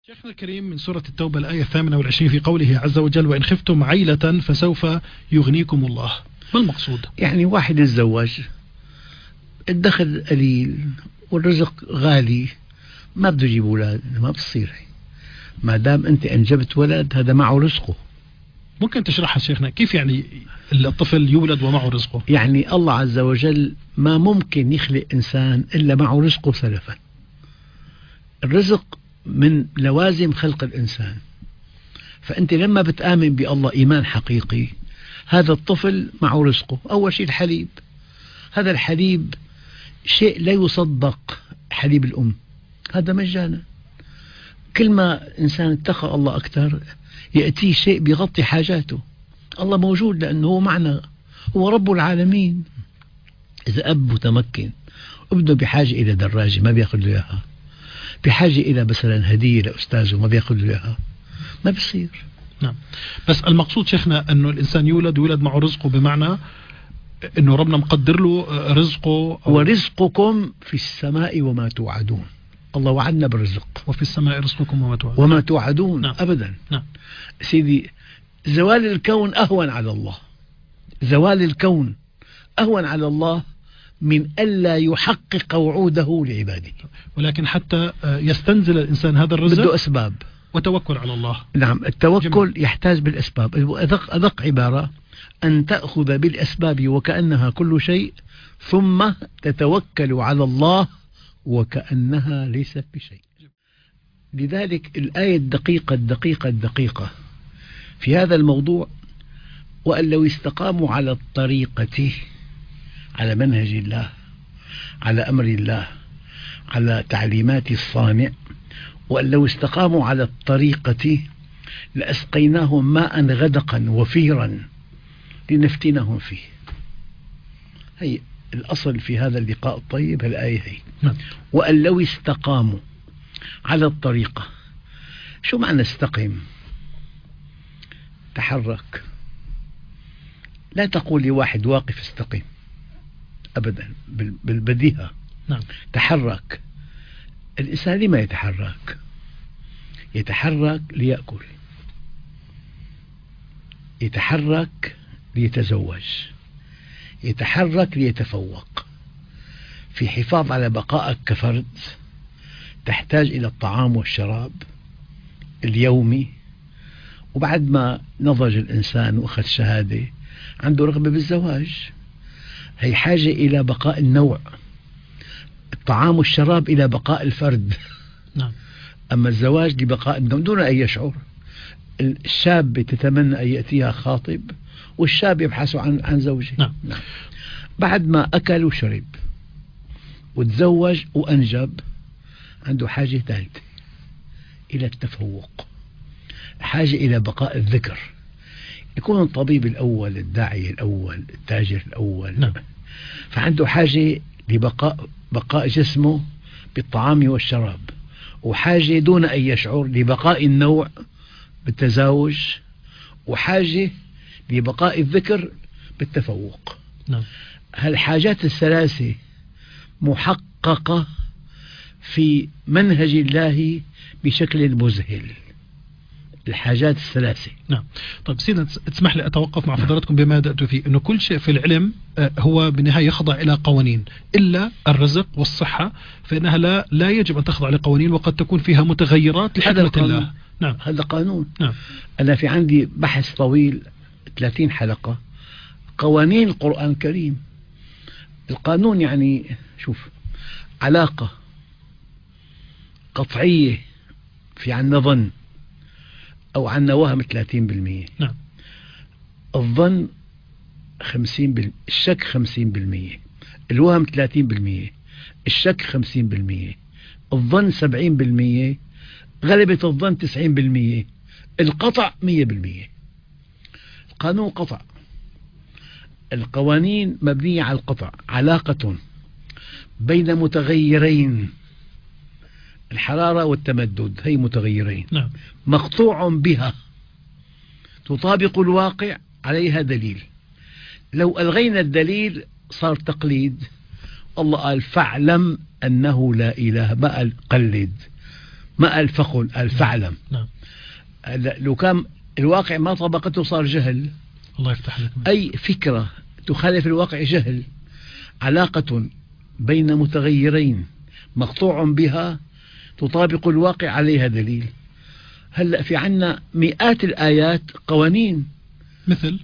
شيخنا الكريم، من سورة التوبة الآية 28 في قوله عز وجل: وإن خفتم عيلة فسوف يغنيكم الله. ما المقصود؟ يعني واحد يتزوج، الدخل قليل والرزق غالي، ما بده يجيب أولاد، ما بتصير. ما دام أنت أنجبت ولد هذا معه رزقه. ممكن تشرحها شيخنا؟ كيف يعني الطفل يولد ومعه رزقه؟ يعني الله عز وجل ما ممكن يخلق إنسان إلا معه رزقه سلفا. الرزق من لوازم خلق الإنسان، فأنت لما بتآمن بالله إيمان حقيقي، هذا الطفل معه رزقه. أول شيء الحليب، هذا الحليب شيء لا يصدق، حليب الأم هذا مجانا. كل ما إنسان اتقى الله أكثر يأتيه شيء بيغطي حاجاته. الله موجود لأنه هو معنا، هو رب العالمين. إذا أب متمكن ابنه بحاجة إلى دراجة ما بياخذ له إياها، بحاجة إلى مثلا هدية لأستاذه ما بياخذ له إياها، ما بيصير. نعم، بس المقصود شيخنا أنه الإنسان يولد معه رزقه، بمعنى أنه ربنا مقدر له رزقه. ورزقكم في السماء وما توعدون. الله وعدنا بالرزق. وفي السماء رزقكم وما توعدون. وما توعدون. نعم. أبدا. نعم. سيدي، زوال الكون أهون على الله، زوال الكون أهون على الله من ألا يحقق وعوده لعباده. ولكن حتى يستنزل الإنسان هذا الرزق بده أسباب وتوكل على الله. نعم، التوكل يحتاج بالأسباب. أدق عبارة: أن تأخذ بالأسباب وكأنها كل شيء، ثم تتوكل على الله وكأنها ليست بشيء. لذلك الآية الدقيقة في هذا الموضوع: وأن لو استقاموا على الطريقة، على منهج الله، على أمر الله، على تعليمات الصانع، وأن لو استقاموا على الطريقة لأسقيناهم ماء غدقا وفيرا لنفتنهم فيه. هي الأصل في هذا اللقاء الطيب الآية هي. وأن لو استقاموا على الطريقة. شو معنى استقم؟ تحرك. لا تقول لواحد واقف استقم أبدا، بالبديهة. نعم. تحرك. الإنسان لما يتحرك؟ يتحرك ليأكل، يتحرك ليتزوج، يتحرك ليتفوق. في حفاظ على بقائك كفرد تحتاج إلى الطعام والشراب اليومي، وبعد ما نضج الإنسان وأخذ شهادة عنده رغبة بالزواج، هي حاجة إلى بقاء النوع. الطعام والشراب إلى بقاء الفرد. نعم. أما الزواج لبقاء النوع دون أن يشعر. الشاب تتمنى أن يأتيها خاطب، والشاب يبحث عن زوجه. نعم. نعم. بعد ما أكل وشرب وتزوج وأنجب، عنده حاجة ثالثة إلى التفوق، حاجة إلى بقاء الذكر. يكون الطبيب الأول، الداعية الأول، التاجر الأول. نعم. فعنده حاجة بقاء جسمه بالطعام والشراب، وحاجة دون أن يشعر لبقاء النوع بالتزاوج، وحاجة لبقاء الذكر بالتفوق. نعم. هالحاجات الثلاثة محققة في منهج الله بشكل مذهل. الحاجات الثلاثة. نعم. طيب سيدنا، تسمح لي أتوقف مع فضلاتكم بما بدأت فيه، أنه كل شيء في العلم هو بالنهاية يخضع إلى قوانين، إلا الرزق والصحة فإنها لا يجب أن تخضع لقوانين، وقد تكون فيها متغيرات لحكمة الله. نعم. هذا قانون. نعم. أنا في عندي بحث طويل 30 حلقة، قوانين القرآن الكريم. القانون يعني شوف، علاقة قطعية في عنا ظن أو عنا وهم 30%. نعم. الظن 50%، الشك 50%، الوهم 30%، الشك 50%، الظن 70%، غلبة الظن 90%، القطع 100%. القانون قطع. القوانين مبنية على القطع. علاقة بين متغيرين، الحرارة والتمدد، هي متغيرين. نعم. مقطوع بها، تطابق الواقع، عليها دليل. لو ألغينا الدليل صار تقليد. الله قال: فاعلم أنه لا إله، ما قال قلد. ما قال فقل، قال فاعلم. نعم. لو كان الواقع ما طبقته صار جهل. الله يفتح لك. أي فكرة تخالف الواقع جهل. علاقة بين متغيرين مقطوع بها تطابق الواقع عليها دليل. هلأ في عنا مئات الآيات قوانين، مثل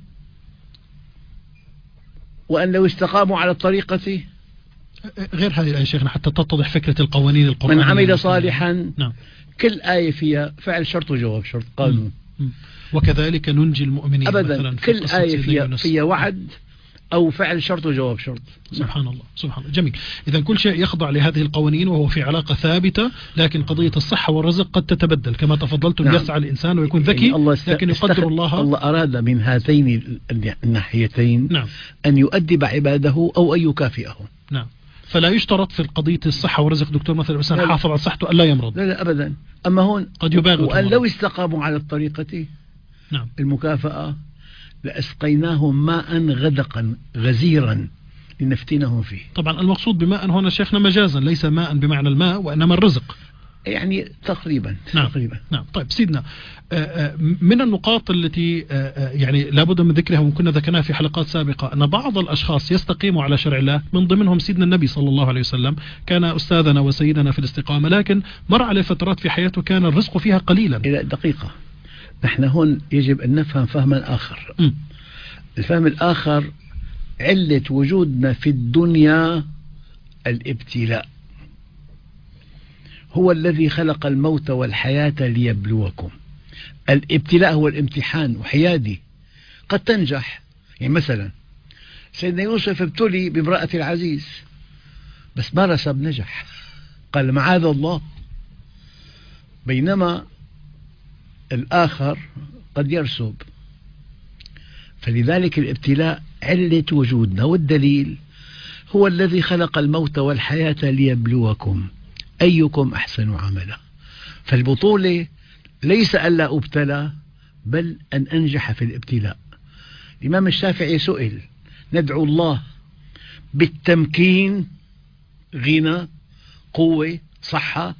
وأن لو استقاموا على الطريقة. غير هذه الآية شيخنا حتى تتضح فكرة القوانين القرآنية. من عمل صالحا. نعم. كل آية فيها فعل شرط وجواب شرط، قانون. وكذلك ننجي المؤمنين أبدا مثلا. كل آية فيها وعد أو فعل شرط وجواب شرط. سبحان الله سبحان الله. جميل. إذا كل شيء يخضع لهذه القوانين وهو في علاقة ثابتة، لكن قضية الصحة والرزق قد تتبدل كما تفضلتم. نعم. يسعى الإنسان ويكون ذكي، يعني لكن يقدر الله أراد من هاتين الناحيتين. نعم. أن يؤدب عباده أو أن يكافئهم. نعم. فلا يشترط في قضية الصحة والرزق دكتور مثلا الإنسان حافظ على صحته ألا يمرض. لا أبدا. أما هون قد يبالغ. وأن لو استقاموا على الطريقة. نعم. المكافأة لأسقيناهم ماء غدقا غزيرا لنفتنهم فيه. طبعا المقصود بماء هنا شيخنا مجازا، ليس ماء بمعنى الماء وإنما الرزق. يعني تقريبا. نعم. تقريبا. نعم. طيب سيدنا، من النقاط التي يعني لابد من ذكرها وكنا ذكرناها في حلقات سابقة، أن بعض الأشخاص يستقيموا على شرع الله، من ضمنهم سيدنا النبي صلى الله عليه وسلم كان أستاذنا وسيدنا في الاستقامة، لكن مر عليه فترات في حياته كان الرزق فيها قليلا. إلى دقيقة، نحن هون يجب أن نفهم فهما آخر. الفهم الآخر، علة وجودنا في الدنيا الابتلاء. هو الذي خلق الموت والحياة ليبلوكم. الابتلاء هو الامتحان وحيادي. قد تنجح، يعني مثلا سيدنا يوسف ابتلي بامرأة العزيز بس ما رسب، نجح، قال معاذ الله. بينما الآخر قد يرسب. فلذلك الابتلاء علة وجودنا، والدليل هو الذي خلق الموت والحياة ليبلوكم أيكم أحسن عملا. فالبطولة ليس ألا أبتلى، بل أن أنجح في الابتلاء. الإمام الشافعي سئل: ندعو الله بالتمكين، غنى، قوة، صحة،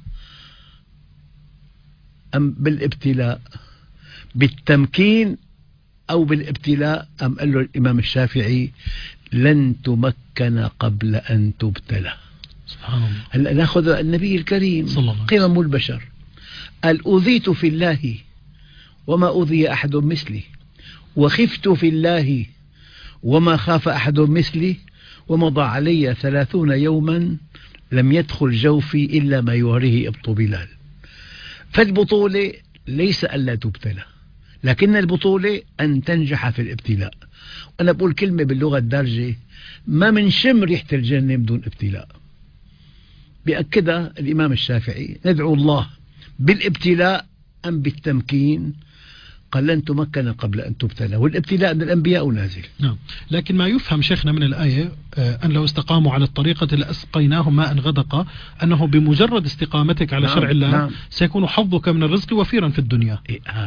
أم بالابتلاء؟ بالتمكين أو بالابتلاء؟ أم قال له الإمام الشافعي: لن تمكن قبل أن تبتلى. سبحان الله. هلأ نأخذ النبي الكريم قمم البشر، قال: أوذيت في الله وما أوذي أحد مثلي، وخفت في الله وما خاف أحد مثلي، ومضى علي 30 يوما لم يدخل جوفي إلا ما يواريه إبط بلال. فالبطولة ليس ألا تبتلى، لكن البطولة أن تنجح في الابتلاء. أنا بقول كلمة باللغة الدارجة: ما من شم ريحة الجنة بدون ابتلاء. بأكدها الإمام الشافعي: ندعو الله بالابتلاء أم بالتمكين؟ قال: لن تمكن قبل أن تبتلى، والابتلاء من الأنبياء نازل. نعم. لكن ما يفهم شيخنا من الآية أن لو استقاموا على الطريقة لأسقيناهم ماء غدقا، أنه بمجرد استقامتك على شرع الله سيكون حظك من الرزق وفيرا في الدنيا،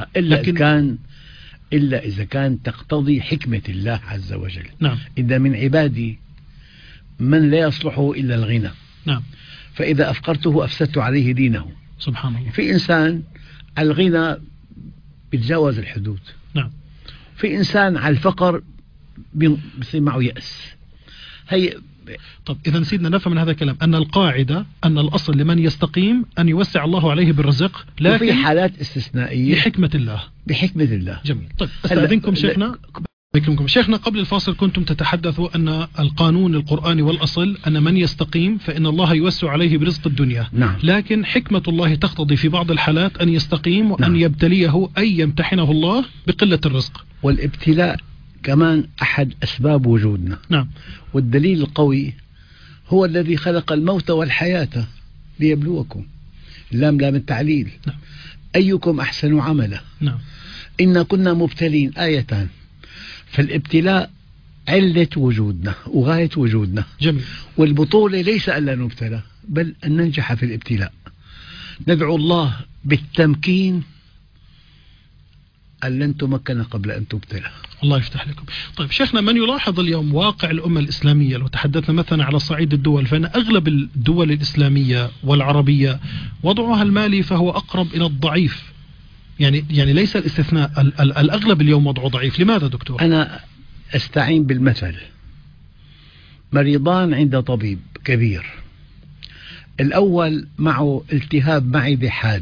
إلا إذا كان تقتضي حكمة الله عز وجل. نعم. إذا من عبادي من لا يصلحه إلا الغنى. نعم. فإذا أفقرته أفسدت عليه دينه. سبحان الله. في إنسان على الغنى بيتجاوز الحدود. نعم. في إنسان على الفقر بيصير معه يأس. طب إذا سيدنا نفهم من هذا الكلام أن القاعدة، أن الأصل لمن يستقيم أن يوسع الله عليه بالرزق، لكن في حالات استثنائية بحكمة الله. بحكمة الله. جميل. طيب أستأذنكم شيخنا، قبل الفاصل كنتم تتحدثوا أن القانون القرآني والأصل أن من يستقيم فإن الله يوسع عليه برزق الدنيا. نعم. لكن حكمة الله تقتضي في بعض الحالات أن يستقيم وأن يبتليه، أي يمتحنه الله بقلة الرزق. والابتلاء كمان أحد أسباب وجودنا. نعم. والدليل القوي هو الذي خلق الموت والحياة ليبلوكم. لام التعليل. نعم. أيكم أحسن عملا. نعم. إنا كنا مبتلين، آيتان. فالابتلاء علة وجودنا وغاية وجودنا. جميل. والبطولة ليس ألا نبتلى، بل أن ننجح في الابتلاء. ندعو الله بالتمكين، أن لن تمكن قبل أن تبتلى. الله يفتح لكم. طيب شيخنا، من يلاحظ اليوم واقع الأمة الإسلامية، لو تحدثنا مثلا على صعيد الدول، فإن أغلب الدول الإسلامية والعربية وضعها المالي فهو أقرب إلى الضعيف، يعني ليس الاستثناء، الأغلب اليوم وضعه ضعيف. لماذا دكتور؟ أنا أستعين بالمثل. مريضان عند طبيب كبير، الأول معه التهاب معدة حاد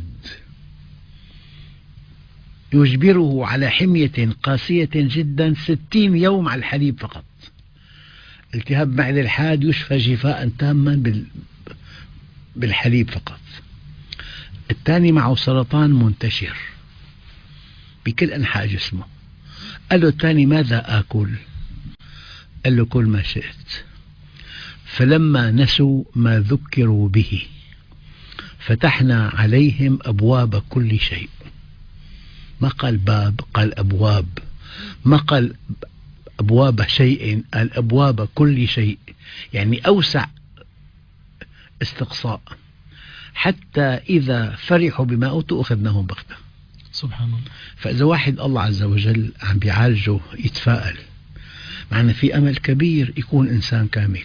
يجبره على حمية قاسية جدا 60 يوم على الحليب فقط. التهاب معدة الحاد يشفى شفاء تاما بالحليب فقط. الثاني معه سرطان منتشر بكل أنحاء جسمه. قال له الثاني ماذا آكل؟ قال له كل ما شئت. فلما نسوا ما ذكروا به فتحنا عليهم أبواب كل شيء. ما قال باب، قال أبواب. ما قال أبواب شيء، قال أبواب كل شيء، يعني أوسع استقصاء. حتى إذا فرحوا بما أوتوا أخذناهم بغتة. سبحان الله. فإذا واحد الله عز وجل عم بيعالجه يتفائل، معنى في أمل كبير يكون إنسان كامل.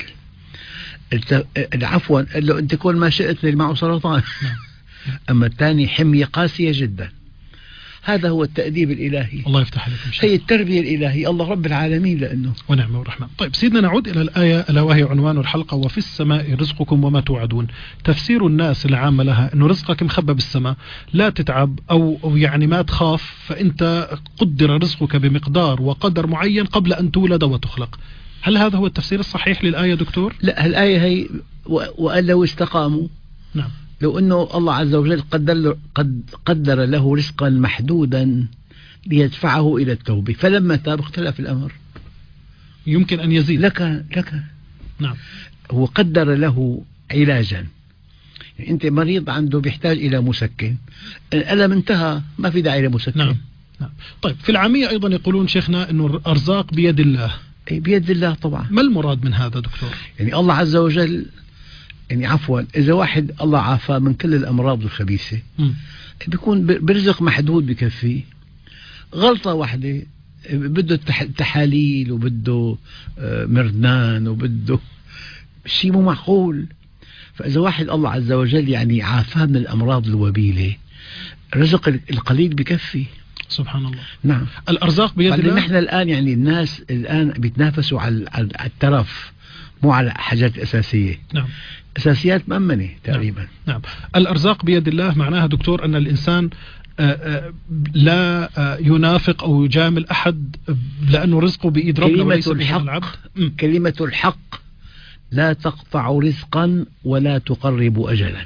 عفوا، قال له أنت كل ما شئت اللي معه سرطان. أما الثاني حمية قاسية جدا. هذا هو التأديب الإلهي. الله يفتح عليكم. هي التربية الإلهية، الله رب العالمين لأنه ونعم ورحمة. طيب سيدنا، نعود إلى الآية ألا وهي عنوان الحلقة: وفي السماء رزقكم وما توعدون. تفسير الناس العامة لها أنه رزقك مخبى بالسماء، لا تتعب أو يعني ما تخاف، فأنت قدر رزقك بمقدار وقدر معين قبل أن تولد وتخلق. هل هذا هو التفسير الصحيح للآية دكتور؟ لا، الآية هي وأن لو استقاموا. نعم. لو أنه الله عز وجل قدر له رزقا محدودا ليدفعه إلى التوبة، فلما تاب اختلف الأمر. يمكن أن يزيد. لك. نعم. هو قدر له علاجا. يعني أنت مريض عنده بيحتاج إلى مسكن، الألم انتهى، ما في داعي لمسكن. نعم. طيب في العامية أيضا يقولون شيخنا أنه الأرزاق بيد الله. بيد الله طبعا. ما المراد من هذا دكتور؟ يعني الله عز وجل، يعني عفوا، إذا واحد الله عافاه من كل الأمراض الخبيثة بيكون برزق محدود بكفيه. غلطة واحدة بده تحاليل وبده مردان وبده شيء مو معقول. فإذا واحد الله عز وجل يعني عافاه من الأمراض الوبيلة، رزق القليل بكفي. سبحان الله. نعم. الأرزاق بيد الله. نحن الآن يعني الناس الآن بيتنافسوا على الترف، مو على حاجات أساسية. نعم. أساسيات مأمنة تقريبا. نعم. الأرزاق بيد الله معناها دكتور أن الإنسان لا ينافق أو يجامل أحد، لأنه رزقه بإيد ربنا وليس بيد العبد. كلمة الحق لا تقطع رزقا ولا تقرب أجلا.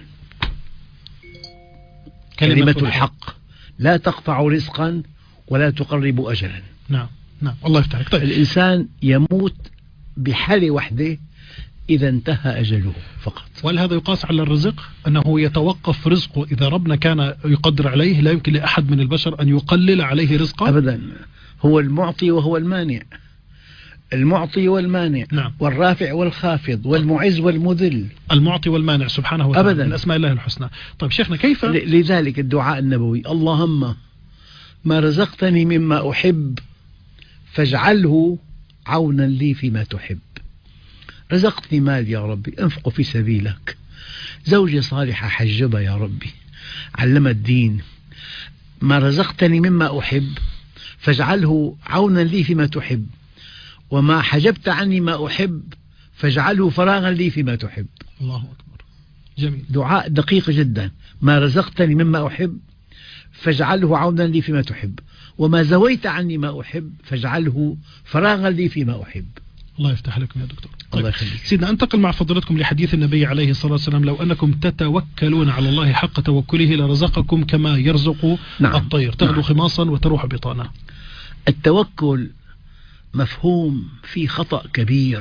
كلمة الحق لا تقطع رزقا ولا تقرب أجلا. نعم. الله يفتح عليك. طيب. الإنسان يموت بحالة واحدة إذا انتهى أجله فقط. وهل هذا يقاس على الرزق؟ أنه يتوقف رزقه إذا ربنا كان يقدر عليه، لا يمكن لأحد من البشر أن يقلل عليه رزقه أبدا. هو المعطي وهو المانع، المعطي والمانع. نعم. والرافع والخافض والمعز والمذل. المعطي والمانع سبحانه وتعالى أبدا. من أسماء الله الحسنى. طيب شيخنا، كيف لذلك الدعاء النبوي: اللهم ما رزقتني مما أحب فاجعله عونا لي فيما تحب. رزقتني مال يا ربي انفقه في سبيلك، زوجة صالحة حجبها يا ربي، علمها الدين. ما رزقتني مما أحب فاجعله عونا لي فيما تحب، وما حجبت عني ما أحب فاجعله فراغا لي فيما تحب. الله أكبر. جميل. دعاء دقيق جدا. ما رزقتني مما أحب فاجعله عونا لي فيما تحب، وما زويت عني ما أحب فاجعله فراغا لي فيما أحب. الله يفتح لكم يا دكتور. طيب. الله يخليك. سيدنا، أنتقل مع فضلاتكم لحديث النبي عليه الصلاة والسلام: لو أنكم تتوكلون على الله حق توكله لرزقكم كما يرزق الطير تغدو خماصا وتروح بطانا. التوكل مفهوم فيه خطأ كبير.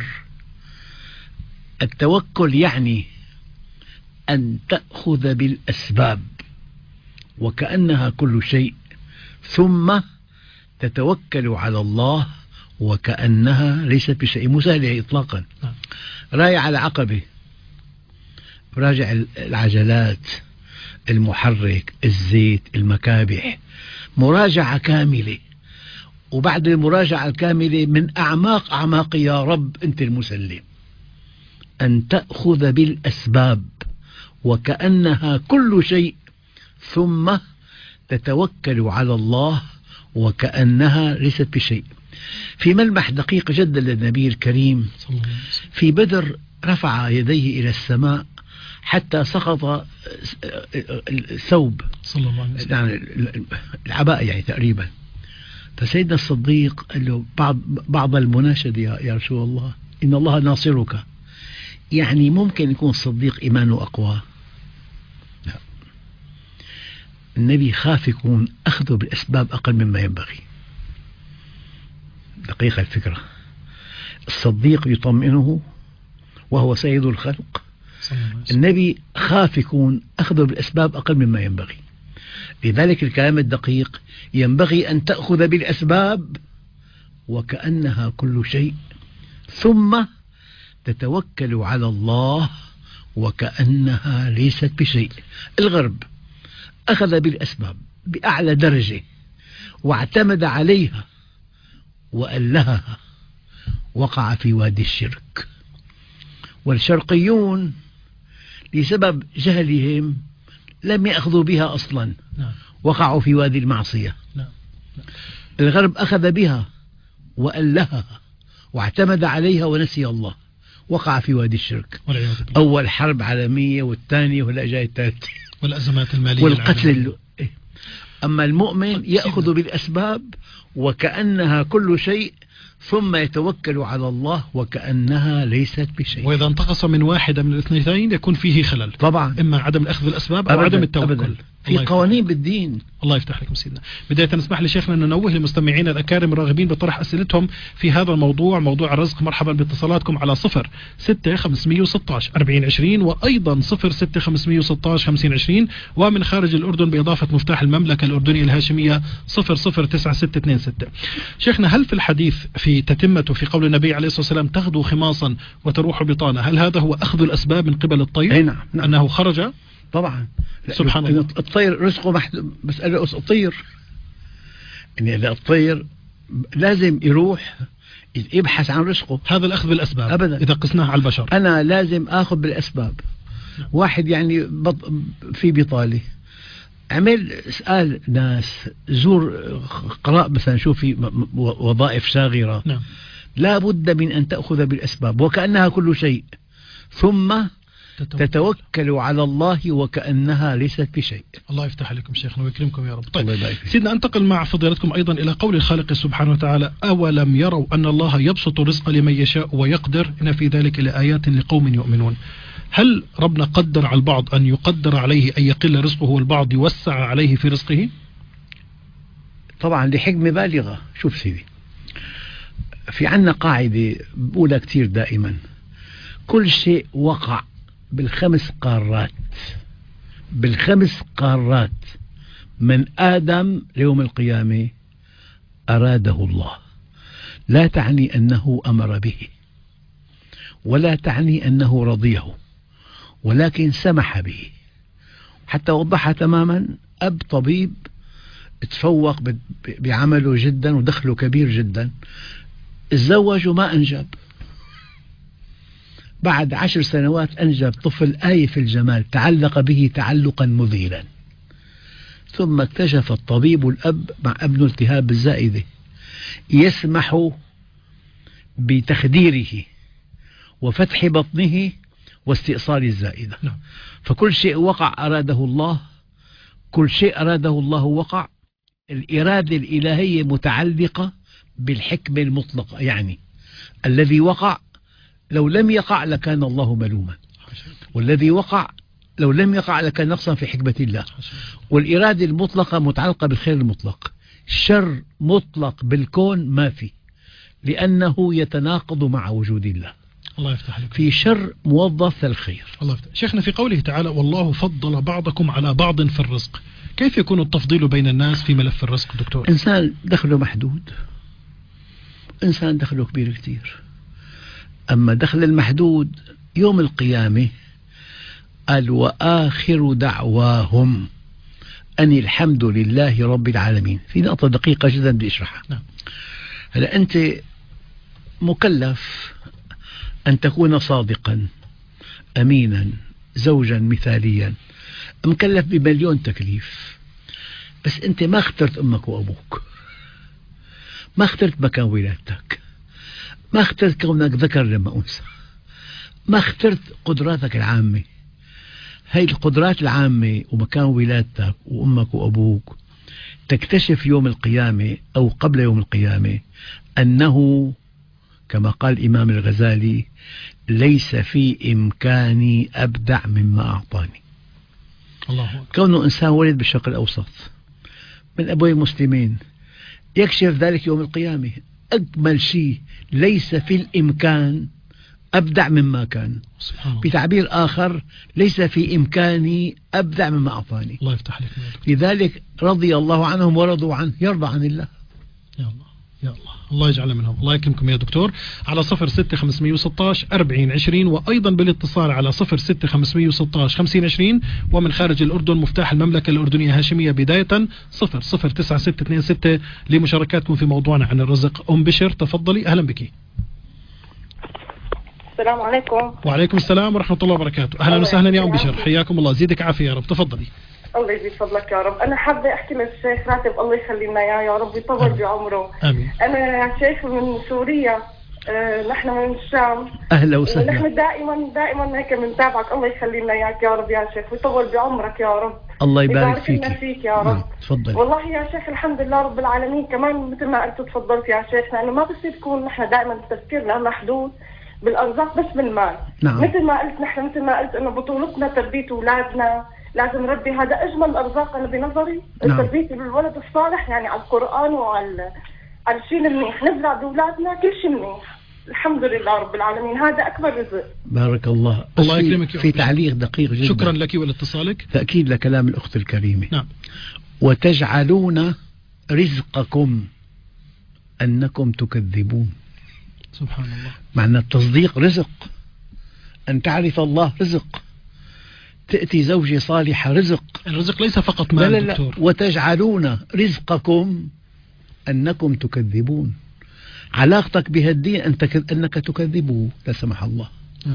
التوكل يعني أن تأخذ بالأسباب وكأنها كل شيء، ثم تتوكل على الله وكأنها ليست بشيء. مسهلة إطلاقا. رايح على عقبة، راجع العجلات، المحرك، الزيت، المكابح، مراجعة كاملة، وبعد المراجعة الكاملة من أعماق يا رب أنت المسلم، أن تأخذ بالأسباب وكأنها كل شيء، ثم تتوكل على الله وكأنها ليست بشيء. في ملمح دقيق جدا للنبي الكريم في بدر رفع يديه إلى السماء حتى سقط الثوب صلى الله عليه وسلم، يعني العباءة يعني تقريبا. فسيدنا الصديق قال له بعض المناشد يا رسول الله إن الله ناصرك، يعني ممكن يكون الصديق إيمانه أقوى. لا. النبي خاف يكون أخذه بالأسباب أقل مما ينبغي. دقيقة الفكرة، الصديق يطمئنه وهو سيد الخلق، النبي خاف يكون أخذه بالأسباب أقل مما ينبغي. لذلك الكلام الدقيق ينبغي أن تأخذ بالأسباب وكأنها كل شيء، ثم تتوكل على الله وكأنها ليست بشيء. الغرب أخذ بالأسباب بأعلى درجة واعتمد عليها وألهها، وقع في وادي الشرك. والشرقيون لسبب جهلهم لم يأخذوا بها أصلا، وقعوا في وادي المعصية. الغرب أخذ بها وألهها واعتمد عليها ونسي الله، وقع في وادي الشرك. أول حرب عالمية والثانية ولا جاي الثالثة، والأزمات المالية والقتل. أما المؤمن يأخذ بالأسباب وكأنها كل شيء، ثم يتوكل على الله وكأنها ليست بشيء. وإذا انتقص من واحدة من الاثنتين يكون فيه خلل طبعا، إما عدم الأخذ بالأسباب أو عدم التوكل. أبداً. في قوانين بالدين. الله يفتح لكم سيدنا. بداية نسمح لشيخنا أن ننوه لمستمعينا الأكارم الراغبين بطرح أسئلتهم في هذا الموضوع، موضوع الرزق. مرحبا باتصالاتكم على 06516 4020 وأيضا 06516 5020، ومن خارج الأردن بإضافة مفتاح المملكة الأردنية الهاشمية 009626. شيخنا، هل في الحديث في تتمته في قول النبي عليه الصلاة والسلام تغدو خماصا وتروح بطانا، هل هذا هو أخذ الأسباب من قبل الطير؟ نعم. أنه خرج طبعا. سبحان الله. الطير رزقه بس الطير يعني الطير لازم يروح يبحث عن رزقه. هذا الأخذ بالأسباب أبدا. إذا قسناها على البشر أنا لازم أخذ بالأسباب. واحد يعني في بطالة، عمل اسأل ناس، زور قراء مثلا، شوف في وظائف شاغرة. نعم. لا بد من أن تأخذ بالأسباب وكأنها كل شيء، ثم تتوكل على الله وكأنها ليست بشيء. الله يفتح عليكم شيخنا ويكرمكم يا رب. طيب سيدنا، أنتقل مع فضيلتكم أيضا إلى قول الخالق سبحانه وتعالى: أولم يروا أن الله يبسط الرزق لمن يشاء ويقدر إن في ذلك لآيات لقوم يؤمنون. هل ربنا قدر على البعض أن يقدر عليه أن يقل رزقه والبعض يوسع عليه في رزقه؟ طبعا لحكمة بالغة. شوف سيدي، في عنا قاعدة بقولها كتير دائما: كل شيء وقع بالخمس قارات من آدم ليوم القيامة أراده الله. لا تعني أنه أمر به، ولا تعني أنه رضيه، ولكن سمح به. حتى وضحها تماما، أب طبيب تفوق بعمله جدا ودخله كبير جدا، تزوج وما أنجب، بعد 10 سنوات أنجب طفل آية في الجمال، تعلق به تعلقا مذهلا. ثم اكتشف الطبيب الأب مع ابنه التهاب الزائدة، يسمح بتخديره وفتح بطنه واستئصال الزائدة. فكل شيء وقع أراده الله، كل شيء أراده الله وقع. الإرادة الإلهية متعلقة بالحكمة المطلقة، يعني الذي وقع لو لم يقع لكان الله ملوما، والذي وقع لو لم يقع لكان نقصا في حكمة الله. والإرادة المطلقة متعلقة بالخير المطلق. شر مطلق بالكون ما في، لأنه يتناقض مع وجود الله. الله يفتح عليك. في شر موظف للخير. الله يفتح. شيخنا، في قوله تعالى: والله فضل بعضكم على بعض في الرزق، كيف يكون التفضيل بين الناس في ملف الرزق دكتور؟ إنسان دخله محدود، إنسان دخله كبير كتير. أما دخل المحدود يوم القيامة قال: وآخر دعواهم أن الحمد لله رب العالمين. في نقطة دقيقة جدا بدي أشرحها. هلا أنت مكلف أن تكون صادقا أمينا زوجا مثاليا، مكلف بمليون تكليف، بس أنت ما اخترت أمك وأبوك، ما اخترت مكان ولادتك، ما اخترت كونك ذكر لما أنثى، ما اخترت قدراتك العامة. هاي القدرات العامة ومكان ولادتك وأمك وأبوك تكتشف يوم القيامة أو قبل يوم القيامة أنه كما قال الإمام الغزالي: ليس في إمكاني أبدع مما أعطاني. الله. كونه إنسان ولد بالشرق الأوسط من أبوين مسلمين يكشف ذلك يوم القيامة. أجمل شيء ليس في الإمكان أبدع مما كان. بتعبير آخر الله. ليس في إمكاني أبدع مما أعطاني. الله يفتح عليك. لذلك رضي الله عنهم ورضوا عنه، يرضى عن الله. يا الله يا الله، الله يجعل منهم. الله يكرمكم يا دكتور. على 06516 4020، وأيضا بالاتصال على 06516 5020، ومن خارج الأردن مفتاح المملكة الأردنية هاشمية بداية 009626 لمشاركاتكم في موضوعنا عن الرزق. أم بشر تفضلي، أهلا بك. السلام عليكم. وعليكم السلام ورحمة الله وبركاته. أهلا وسهلا يا أم بشر، حياكم الله، زيدك عافية يا رب. تفضلي. الله يزيد فضلك يا رب. أنا حابة أحكي للشيخ راتب الله يخلي لنا إياه يا رب يطول بعمره. آمين. أنا يا شيخ من سوريا، نحن من الشام. أهلا وسهلا. نحن دائما هيك بنتابعك، الله يخلي لنا إياك يا رب يا شيخ ويطول بعمرك يا رب. الله يبارك فيك يا رب. تفضل. والله يا شيخ الحمد لله رب العالمين. كمان مثل ما أنت تفضلت يا شيخ، لأنه ما بصير تكون نحن دائما تفكيرنا محدود بالأرزاق بس بالمال. نعم. مثل ما قلت إنه بطولتنا تربية أولادنا لازم نربي، هذا أجمل الأرزاق أنا بنظري. نعم. تربية بالولد الصالح يعني على القرآن وعلى الشيء المنيح، نزرع بأولادنا كل شيء منيح. الحمد لله رب العالمين، هذا أكبر رزق. بارك الله. الله يكرمك. في تعليق دقيق جدا. شكرا لك ولاتصالك. تأكيد لكلام الأخت الكريمة. نعم. وتجعلون رزقكم أنكم تكذبون. سبحان الله. معنى التصديق رزق، أن تعرف الله رزق، تأتي زوجة صالحة رزق. الرزق ليس فقط مال. لا دكتور. وتجعلون رزقكم أنكم تكذبون. علاقتك بهالدين أنك تكذبه لا سمح الله.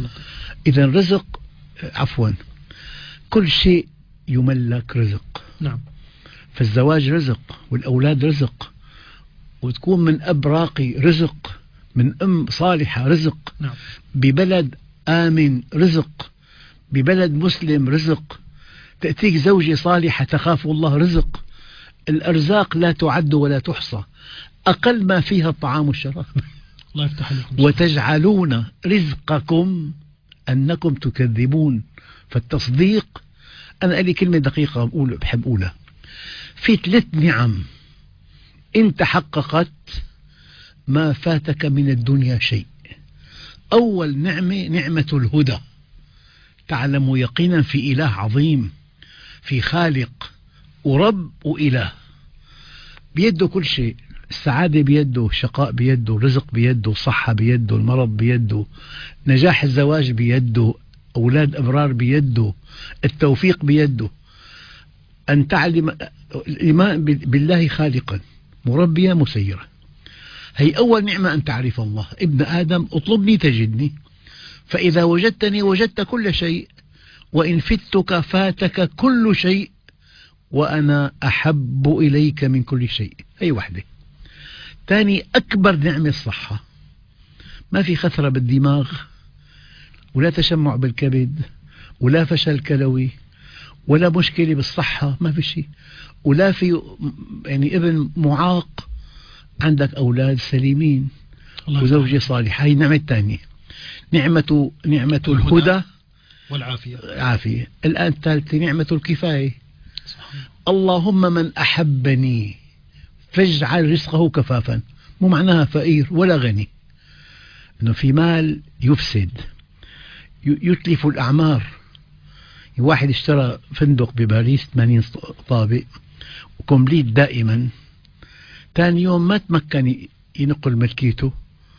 إذا رزق، عفوا، كل شيء يملك رزق. نعم. فالزواج رزق، والأولاد رزق، وتكون من أب راقي رزق، من أم صالحة رزق. نعم. ببلد آمن رزق، ببلد مسلم رزق، تأتيك زوجة صالحة تخاف الله رزق. الأرزاق لا تعد ولا تحصى، أقل ما فيها الطعام والشراب. الله يفتح عليكم. وتجعلون رزقكم أنكم تكذبون. فالتصديق، أنا قال لي كلمة دقيقة بحب أقولها. في 3 نعم إن تحققت ما فاتك من الدنيا شيء. أول نعمة نعمة الهدى، تعلم يقينا في إله عظيم، في خالق ورب وإله بيده كل شيء. السعادة بيده، الشقاء بيده، الرزق بيده، الصحة بيده، المرض بيده، نجاح الزواج بيده، أولاد أبرار بيده، التوفيق بيده. أن تعلم الإيمان بالله خالقا مربيا مسيرا، هي أول نعمة أن تعرف الله. ابن آدم اطلبني تجدني، فإذا وجدتني وجدت كل شيء، وإن فتك فاتك كل شيء، وأنا أحب إليك من كل شيء. هي وحدة. ثاني أكبر نعمة الصحة، ما في خثرة بالدماغ، ولا تشمع بالكبد، ولا فشل كلوي، ولا مشكلة بالصحة، ما في شيء. ولا في يعني ابن معاق، عندك أولاد سليمين وزوجة صالحة. هي النعمة الثانية، نعمة الهدى والعافية. الآن الثالثة نعمة الكفاية. اللهم من أحبني فاجعل رزقه كفافا. مو معناها فقير ولا غني، إنه في مال يفسد يتلف الأعمار. واحد اشترى فندق بباريس 80 طابق وكومبليت دائما، ثاني يوم ما تمكن ينقل ملكيته،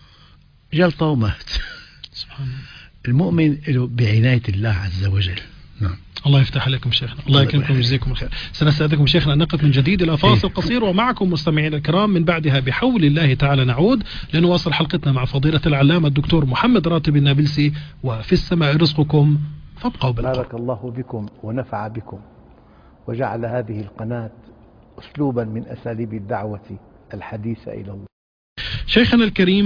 جلطة ومات. سبحان الله. المؤمن له بعناية الله عز وجل. نعم. الله يفتح عليكم شيخنا، الله يكرمكم ويجزيكم الخير. سنستأذنكم شيخنا أن نقف من جديد إلى فاصل قصير، ومعكم مستمعين الكرام من بعدها بحول الله تعالى نعود لنواصل حلقتنا مع فضيلة العلامة الدكتور محمد راتب النابلسي، وفي السماء رزقكم فابقوا بالقول. بارك الله بكم ونفع بكم، وجعل هذه القناة أسلوبا من أساليب الدعوة الحديثة إلى الله. شيخنا الكريم،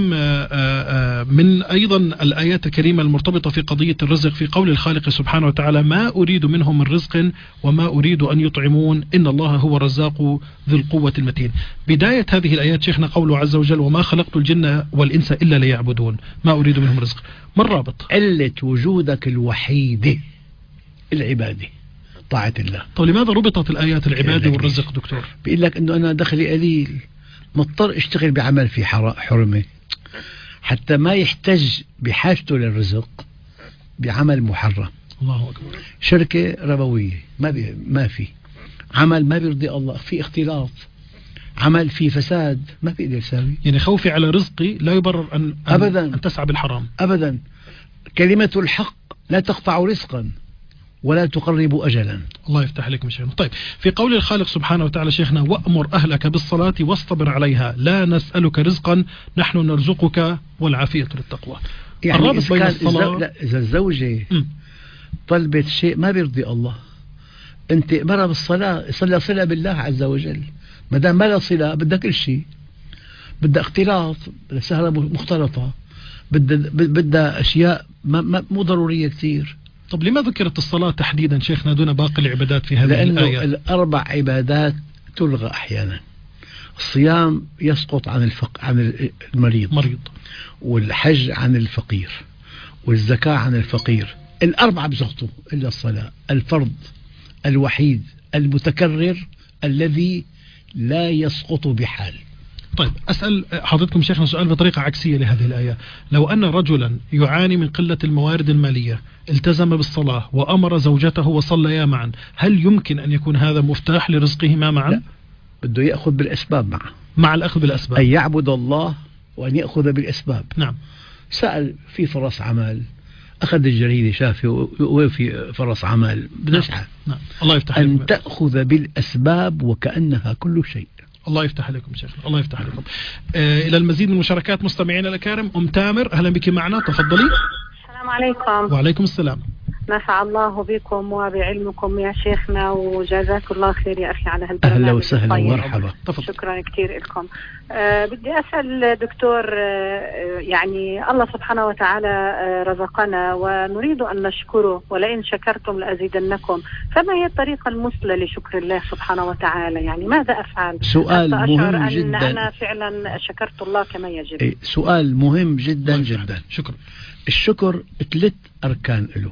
من أيضا الآيات الكريمة المرتبطة في قضية الرزق في قول الخالق سبحانه وتعالى: ما أريد منهم من رزق وما أريد أن يطعمون إن الله هو الرزاق ذو القوة المتين. بداية هذه الآيات شيخنا قوله عز وجل: وما خلقت الجن والإنس إلا ليعبدون، ما أريد منهم رزق. ما الرابط؟ علة وجودك الوحيدة العبادة، طاعة الله. طب لماذا ربطت الآيات العبادة والرزق دكتور؟ بيقول لك أنه أنا دخلي قليل، مضطر اشتغل بعمل في حرمة حتى ما يحتاج بحاجته للرزق بعمل محرم. الله أكبر. شركة ربوية ما في عمل ما بيرضي الله، في اختلاط، عمل في فساد ما بيقدر يساوي. يعني خوفي على رزقي لا يبرر أبدا أن تسعى بالحرام أبدا. كلمة الحق لا تقطع رزقا ولا تقرب أجلا. الله يفتح عليكم شيخنا. طيب، في قول الخالق سبحانه وتعالى شيخنا: وأمر أهلك بالصلاة واصطبر عليها لا نسألك رزقا نحن نرزقك والعافية للتقوى. يعني الرابط بين الصلاة إذا الزوجة طلبت شيء ما بيرضي الله، أنت أمرها بالصلاة، صلة بالله عز وجل. ما دام ما لها صلة بدها كل شيء، بدها اختلاط، بدها سهرة مختلطة، بدها أشياء مو ضرورية كثير. طب لما ذكرت الصلاة تحديدا شيخنا دون باقي العبادات في هذه لأنه الآية؟ الأربع عبادات تلغى أحيانا. الصيام يسقط عن المريض، والحج عن الفقير، والزكاة عن الفقير. الأربعة بسقطوا إلا الصلاة، الفرض الوحيد المتكرر الذي لا يسقط بحال. طيب، أسأل حضرتكم شيخنا سؤال بطريقة عكسية لهذه الآية. لو أن رجلا يعاني من قلة الموارد المالية التزم بالصلاة وأمر زوجته وصليا معا، هل يمكن أن يكون هذا مفتاح لرزقهما معا؟ لا، بده يأخذ بالأسباب مع الأخذ بالأسباب، أن يعبد الله وأن يأخذ بالأسباب. نعم. سأل في فرص عمل، أخذ الجريدة شافه وفي فرص عمل، بنسعى. نعم. الله يفتح أن عليكم. تأخذ بالأسباب وكأنها كل شيء. الله يفتح عليكم شيخنا، الله يفتح عليكم. إلى المزيد من مشاركات مستمعينا الأكارم. تامر، أهلا بك معنا، تفضلي. السلام عليكم. وعليكم السلام. نفع الله بكم وبعلمكم يا شيخنا، وجزاك الله خير يا أخي على هالبرنامج. أهلا وسهلا ومرحبا. شكرا كثير لكم. بدي أسأل دكتور، يعني الله سبحانه وتعالى رزقنا ونريد أن نشكره، ولئن شكرتم لأزيدنكم، فما هي الطريقة المثلى لشكر الله سبحانه وتعالى؟ يعني ماذا أفعل؟ سؤال مهم جدا. أنا فعلا شكرت الله كما يجب. سؤال مهم جدا جدا. شكرا. الشكر 3 أركان له: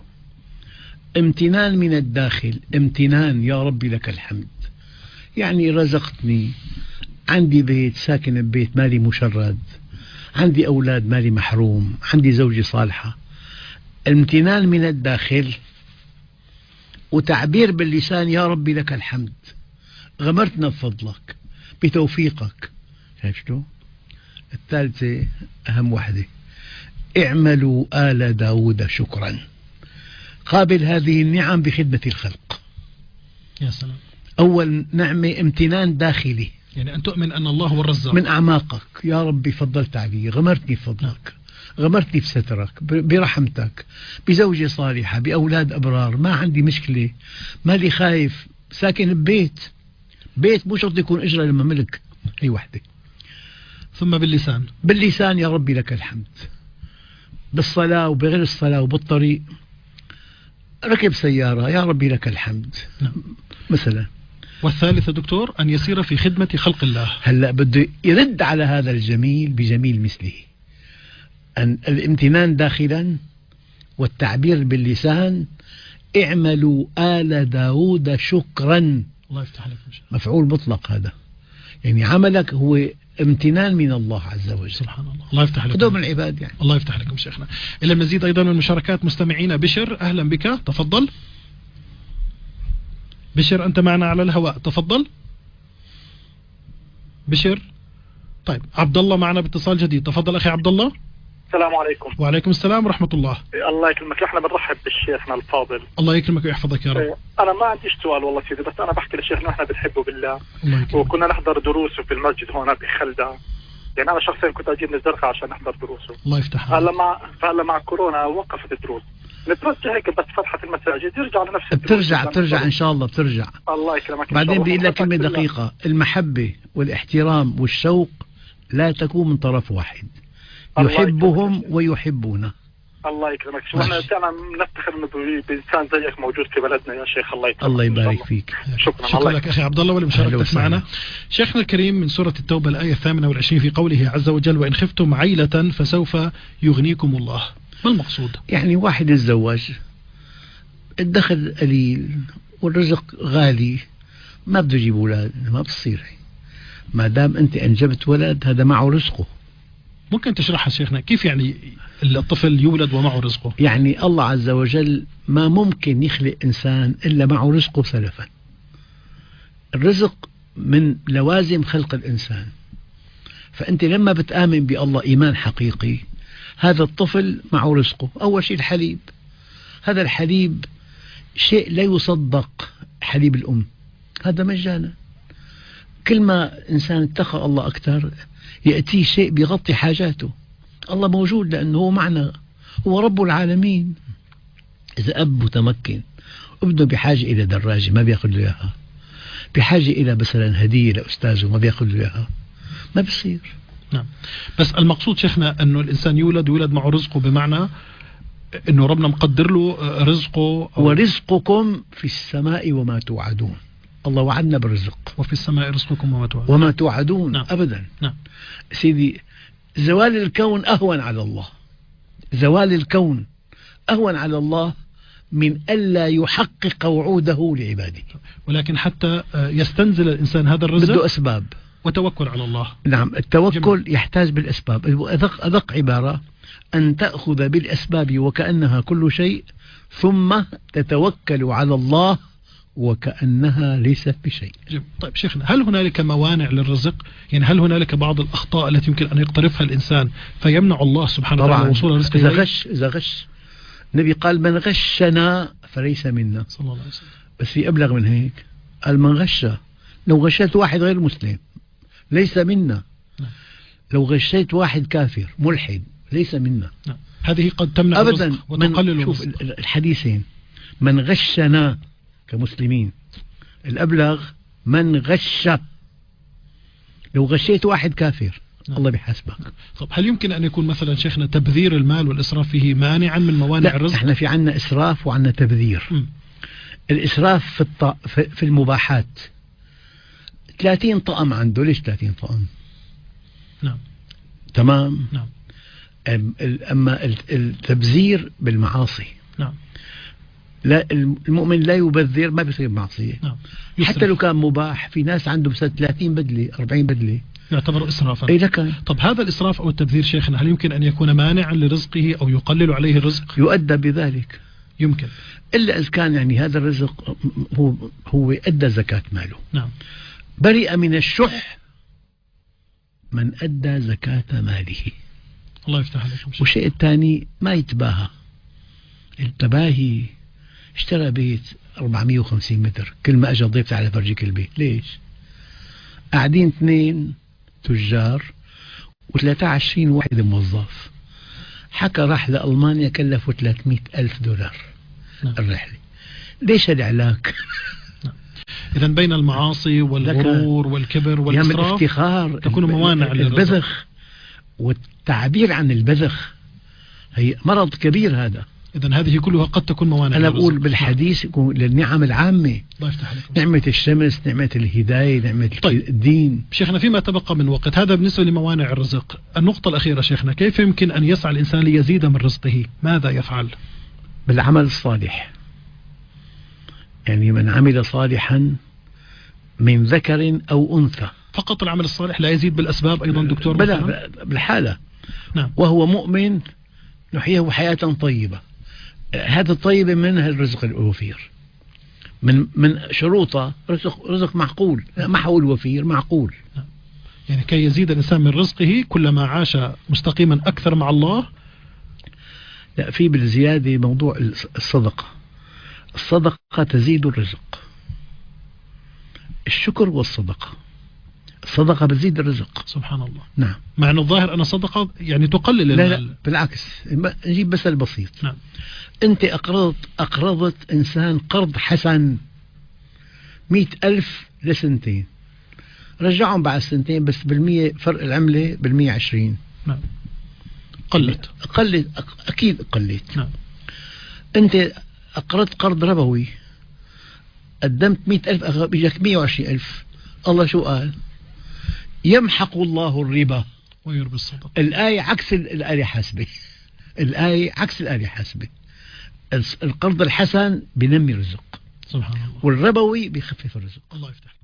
امتنان من الداخل، امتنان يا ربي لك الحمد، يعني رزقتني، عندي بيت، ساكن ببيت مالي مشرد، عندي أولاد مالي محروم، عندي زوجة صالحة. امتنان من الداخل، وتعبير باللسان يا ربي لك الحمد، غمرتنا بفضلك بتوفيقك. شايف شلون؟ الثالثة أهم واحدة: اعملوا آل داود شكرا، قابل هذه النعم بخدمة الخلق. يا سلام. أول نعمة امتنان داخلي، يعني أن تؤمن أن الله هو الرزاق من أعماقك. يا ربي فضلت علي، غمرتني بفضلك، غمرتني بسترك، برحمتك، بزوجة صالحة، بأولاد أبرار، ما عندي مشكلة، مالي خايف، ساكن ببيت، بيت مو شرط يكون إجرة لما ملك، هي وحدة. ثم باللسان يا ربي لك الحمد، بالصلاة وبغير الصلاة وبالطريق، ركب سيارة يا ربي لك الحمد. نعم. مثلا. والثالثة دكتور أن يسير في خدمة خلق الله. هلأ بده يرد على هذا الجميل بجميل مثله، أن الامتنان داخلا والتعبير باللسان. اعملوا آل داود شكرا. الله يفتح عليكم. مفعول مطلق هذا، يعني عملك هو امتنان من الله عز وجل. سبحان الله. الله يفتح عليكم. قدوم العباد يعني. الله يفتح عليكم شيخنا. إلى المزيد أيضا من المشاركات مستمعينا. بشر، أهلا بك، تفضل. بشر أنت معنا على الهواء، تفضل بشر. طيب، عبد الله معنا باتصال جديد، تفضل أخي عبد الله. السلام عليكم. وعليكم السلام ورحمة الله. الله يكرمك، احنا بنرحب بشيخنا الفاضل. الله يكرمك ويحفظك يا رب. انا ما عنديش سؤال والله سيدي، بس انا بحكي لشيخنا احنا بنحبه بالله، وكنا نحضر دروسه في المسجد هون بخلدة. يعني انا شخصيا كنت اجيب من الزرقاء عشان نحضر دروسه. الله يفتح. هلا مع كورونا وقفت الدروس. نترجى هيك بس فتحة المساجد يرجع لنفس بترجع ان شاء الله بترجع. الله يكرمك. بعدين بيقول لك كلمة دقيقة، المحبة والاحترام والشوق لا تكون من طرف واحد، يحبهم ويحبونه. الله يكرمك. شو احنا نفتخر انه بانسان زيك موجود في بلدنا يا شيخ. الله يكرمك. الله يبارك فيك. شكرا لك اخي عبد الله ولمشاركتك معنا. شيخنا الكريم من سورة التوبة الآية 28 في قوله عز وجل: وإن خفتم عيلة فسوف يغنيكم الله. ما المقصود؟ يعني واحد يتزوج، الدخل قليل والرزق غالي، ما بده يجيب اولاد، ما بتصير. ما دام انت انجبت ولد هذا معه رزقه. ممكن تشرحها شيخنا كيف يعني الطفل يولد ومعه رزقه؟ يعني الله عز وجل ما ممكن يخلق إنسان إلا معه رزقه سلفا. الرزق من لوازم خلق الإنسان، فأنت لما بتآمن بالله إيمان حقيقي هذا الطفل معه رزقه. أول شيء الحليب، هذا الحليب شيء لا يصدق، حليب الأم هذا مجانا. كل ما إنسان اتقى الله أكثر يأتيه شيء بيغطي حاجاته. الله موجود لأنه هو معنا، هو رب العالمين. إذا أب متمكن ابنه بحاجة إلى دراجة ما بياخذ له إياها، بحاجة إلى مثلا هدية لأستاذه ما بياخذ له إياها، ما بصير. نعم. بس المقصود شيخنا أنه الإنسان يولد معه رزقه، بمعنى أنه ربنا مقدر له رزقه. ورزقكم في السماء وما توعدون. الله وعدنا بالرزق. وفي السماء رزقكم وما توعدون. نعم. أبدا. نعم. سيدي زوال الكون أهون على الله، زوال الكون أهون على الله من ألا يحقق وعوده لعباده. ولكن حتى يستنزل الإنسان هذا الرزق بده أسباب وتوكل على الله. نعم. التوكل يحتاج بالأسباب. أدق عبارة أن تأخذ بالأسباب وكأنها كل شيء، ثم تتوكل على الله وكأنها ليست بشيء. طيب شيخنا، هل هنالك موانع للرزق؟ يعني هل هنالك بعض الأخطاء التي يمكن أن يقترفها الإنسان فيمنع الله سبحانه وتعالى وصول الرزق؟ إذا غش النبي قال من غشنا فليس منا صلى الله عليه وسلم. بس في أبلغ من هيك، قال من غش، لو غشيت واحد غير مسلم ليس منا. لو غشيت واحد كافر ملحد ليس منا. هذه قد تمنع أبدا الرزق وتقلل شوف الحديثين، من غشنا كمسلمين، الأبلغ من غش. لو غشيت واحد كافر الله بيحاسبك. طب هل يمكن أن يكون مثلا شيخنا تبذير المال والإسراف فيه مانعا من موانع الرزق؟ احنا في عنا إسراف وعنا تبذير. الإسراف في المباحات. 30 طقم عنده، ليش 30 طقم؟ نعم. تمام. نعم. أما التبذير بالمعاصي. نعم. لا، المؤمن لا يبذر، ما بيصير معصية. نعم. حتى لو كان مباح، في ناس عنده بس 30 بدلة 40 بدلة يعتبر إسرافا. أي لكن. طب هذا الإسراف أو التبذير شيخنا هل يمكن أن يكون مانعا لرزقه أو يقلل عليه الرزق؟ يؤدى بذلك. يمكن. إلا إذا كان يعني هذا الرزق هو أدى زكاة ماله. نعم. برئ من الشح من أدى زكاة ماله. الله يفتح عليكم. والشيء الثاني ما يتباهى. التباهي، اشترى بيت 450 متر، كل ما أجى ضيف على فرجيك البيت. ليش؟ قاعدين 2 تجار و23 واحد موظف. حكى راح لألمانيا كلفه $300,000 الرحلة. ليش العلاك؟ إذا بين المعاصي والغرور والكبر والإسراف الافتخار تكون موانع البذخ والتعبير عن البذخ، هي مرض كبير هذا. إذن هذه كلها قد تكون موانع. أنا بقول بالحديث للنعم العامة، نعمة الشمس، نعمة الهداية، نعمة الدين. شيخنا فيما تبقى من وقت، هذا بالنسبة لموانع الرزق. النقطة الأخيرة شيخنا، كيف يمكن أن يسعى الإنسان ليزيد من رزقه؟ ماذا يفعل؟ بالعمل الصالح. يعني من عمل صالحا من ذكر أو أنثى. فقط العمل الصالح لا يزيد بالأسباب أيضا دكتور؟ بلا، بالحالة. نعم. وهو مؤمن نحييه حياة طيبة. هذا الطيبة منها الرزق الوفير، من شروطه رزق معقول، ما حول وفير، معقول. يعني كي يزيد الإنسان من رزقه كلما عاش مستقيما أكثر مع الله لا، في بالزيادة موضوع الصدقة. الصدقة تزيد الرزق، الشكر والصدقة. الصدقة بتزيد الرزق. سبحان الله. نعم. مع أن الظاهر أن صدقة يعني تقلل لا المال. لا بالعكس، نجيب مثل بسيط. نعم. أنت أقرضت إنسان قرض حسن 100,000 لسنتين، رجعهم بعد سنتين، بس بالمية فرق العملة بالمية 20. نعم. قلت أكيد قلت. نعم. أنت أقرضت قرض ربوي، قدمت 100,000 بيجك 120,000. الله شو قال؟ يمحق الله الربا ويربي الصدقة. الآية عكس الآية حاسبة. الآية عكس الآية حاسبة. القرض الحسن بنمي الرزق، سبحان الله. والربوي بيخفف الرزق. الله يفتح.